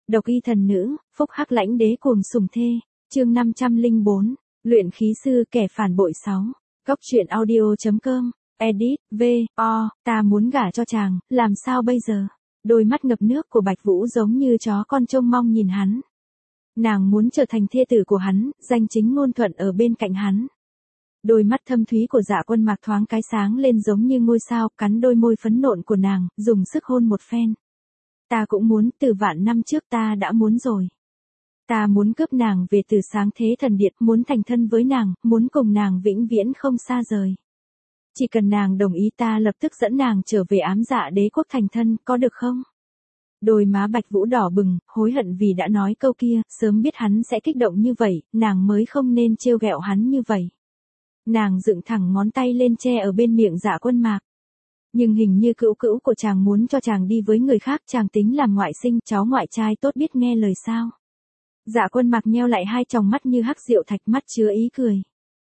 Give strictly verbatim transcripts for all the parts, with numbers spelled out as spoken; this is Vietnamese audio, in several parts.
Độc y thần nữ, phúc hắc lãnh đế cuồng sủng thê. Chương năm trăm lẻ bốn, luyện khí sư kẻ phản bội sáu. Góc truyện audio chấm com. Edit, V, O, ta muốn gả cho chàng, làm sao bây giờ? Đôi mắt ngập nước của Bạch Vũ giống như chó con trông mong nhìn hắn. Nàng muốn trở thành thê tử của hắn, danh chính ngôn thuận ở bên cạnh hắn. Đôi mắt thâm thúy của Dạ Quân Mạc thoáng cái sáng lên giống như ngôi sao, cắn đôi môi phấn nộn của nàng, dùng sức hôn một phen. Ta cũng muốn, từ vạn năm trước ta đã muốn rồi. Ta muốn cướp nàng về từ sáng thế thần điện, muốn thành thân với nàng, muốn cùng nàng vĩnh viễn không xa rời. Chỉ cần nàng đồng ý ta lập tức dẫn nàng trở về Ám Dạ Đế quốc thành thân, có được không? Đôi má Bạch Vũ đỏ bừng, hối hận vì đã nói câu kia, sớm biết hắn sẽ kích động như vậy, nàng mới không nên trêu ghẹo hắn như vậy. Nàng dựng thẳng ngón tay lên che ở bên miệng Dạ Quân Mạc. Nhưng hình như cữu cữu của chàng muốn cho chàng đi với người khác, chàng tính làm ngoại sinh, cháu ngoại trai tốt biết nghe lời sao. Dạ Quân Mạc nheo lại hai tròng mắt như hắc diệu thạch, mắt chứa ý cười.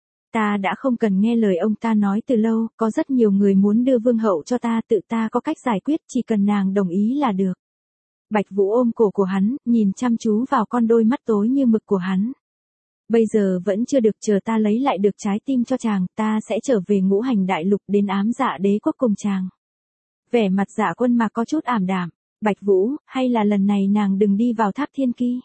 Ta đã không cần nghe lời ông ta nói từ lâu, có rất nhiều người muốn đưa vương hậu cho ta, tự ta có cách giải quyết, chỉ cần nàng đồng ý là được. Bạch Vũ ôm cổ của hắn, nhìn chăm chú vào con đôi mắt tối như mực của hắn. Bây giờ vẫn chưa được, chờ ta lấy lại được trái tim cho chàng, ta sẽ trở về Ngũ Hành Đại Lục đến Ám Dạ Đế quốc cùng chàng. Vẻ mặt Dạ Quân Mạc có chút ảm đạm. Bạch Vũ, hay là lần này nàng đừng đi vào Tháp Thiên Ki?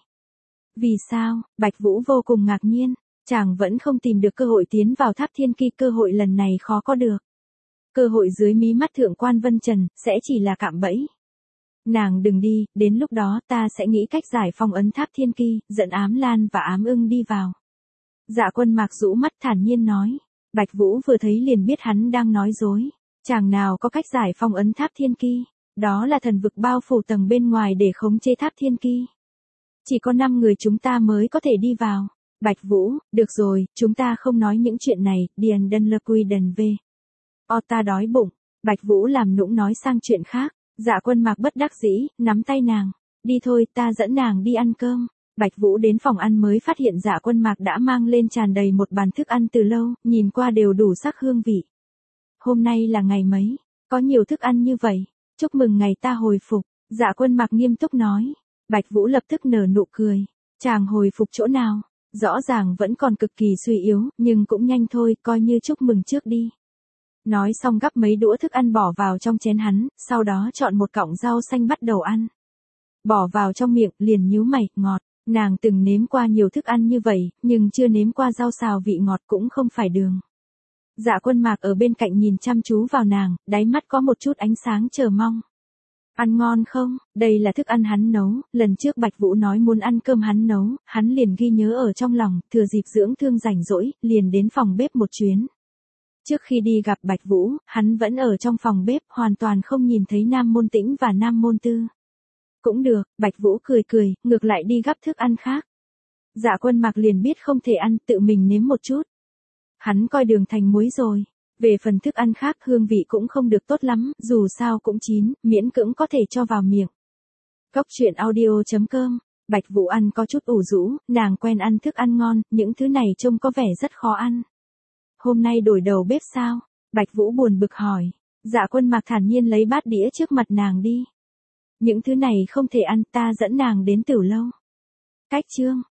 Vì sao? Bạch Vũ vô cùng ngạc nhiên. Chàng vẫn không tìm được cơ hội tiến vào Tháp Thiên Ki, cơ hội lần này khó có được. Cơ hội dưới mí mắt Thượng quan Vân Trần, sẽ chỉ là cạm bẫy. Nàng đừng đi, đến lúc đó ta sẽ nghĩ cách giải phong ấn Tháp Thiên Ki, dẫn Ám Lan và Ám Ưng đi vào. Dạ Quân Mạc rũ mắt thản nhiên nói. Bạch Vũ vừa thấy liền biết hắn đang nói dối. Chàng nào có cách giải phong ấn Tháp Thiên Ki, đó là thần vực bao phủ tầng bên ngoài để khống chế Tháp Thiên Ki. Chỉ có năm người chúng ta mới có thể đi vào. Bạch Vũ, được rồi, chúng ta không nói những chuyện này, điền đân lơ quy đần về. O ta đói bụng. Bạch Vũ làm nũng nói sang chuyện khác. Dạ Quân Mạc bất đắc dĩ, nắm tay nàng. Đi thôi, ta dẫn nàng đi ăn cơm. Bạch Vũ đến phòng ăn mới phát hiện Dạ Quân Mạc đã mang lên tràn đầy một bàn thức ăn từ lâu, nhìn qua đều đủ sắc hương vị. Hôm nay là ngày mấy? Có nhiều thức ăn như vậy. Chúc mừng ngày ta hồi phục. Dạ Quân Mạc nghiêm túc nói. Bạch Vũ lập tức nở nụ cười. Chàng hồi phục chỗ nào? Rõ ràng vẫn còn cực kỳ suy yếu, nhưng cũng nhanh thôi, coi như chúc mừng trước đi. Nói xong gắp mấy đũa thức ăn bỏ vào trong chén hắn, sau đó chọn một cọng rau xanh bắt đầu ăn. Bỏ vào trong miệng, liền nhíu mày, ngọt. Nàng từng nếm qua nhiều thức ăn như vậy, nhưng chưa nếm qua rau xào vị ngọt cũng không phải đường. Dạ Quân Mạc ở bên cạnh nhìn chăm chú vào nàng, đáy mắt có một chút ánh sáng chờ mong. Ăn ngon không? Đây là thức ăn hắn nấu, lần trước Bạch Vũ nói muốn ăn cơm hắn nấu, hắn liền ghi nhớ ở trong lòng, thừa dịp dưỡng thương rảnh rỗi, liền đến phòng bếp một chuyến. Trước khi đi gặp Bạch Vũ, hắn vẫn ở trong phòng bếp, hoàn toàn không nhìn thấy Nam Môn Tĩnh và Nam Môn Tư. Cũng được, Bạch Vũ cười cười, ngược lại đi gắp thức ăn khác. Dạ Quân Mạc liền biết không thể ăn, tự mình nếm một chút. Hắn coi đường thành muối rồi. Về phần thức ăn khác hương vị cũng không được tốt lắm, dù sao cũng chín, miễn cưỡng có thể cho vào miệng. Góc truyện audio chấm com. Bạch Vũ ăn có chút ủ rũ, nàng quen ăn thức ăn ngon, những thứ này trông có vẻ rất khó ăn. Hôm nay đổi đầu bếp sao? Bạch Vũ buồn bực hỏi. Dạ Quân Mạc thản nhiên lấy bát đĩa trước mặt nàng đi. Những thứ này không thể ăn, ta dẫn nàng đến Tử Lâu. Cách chương.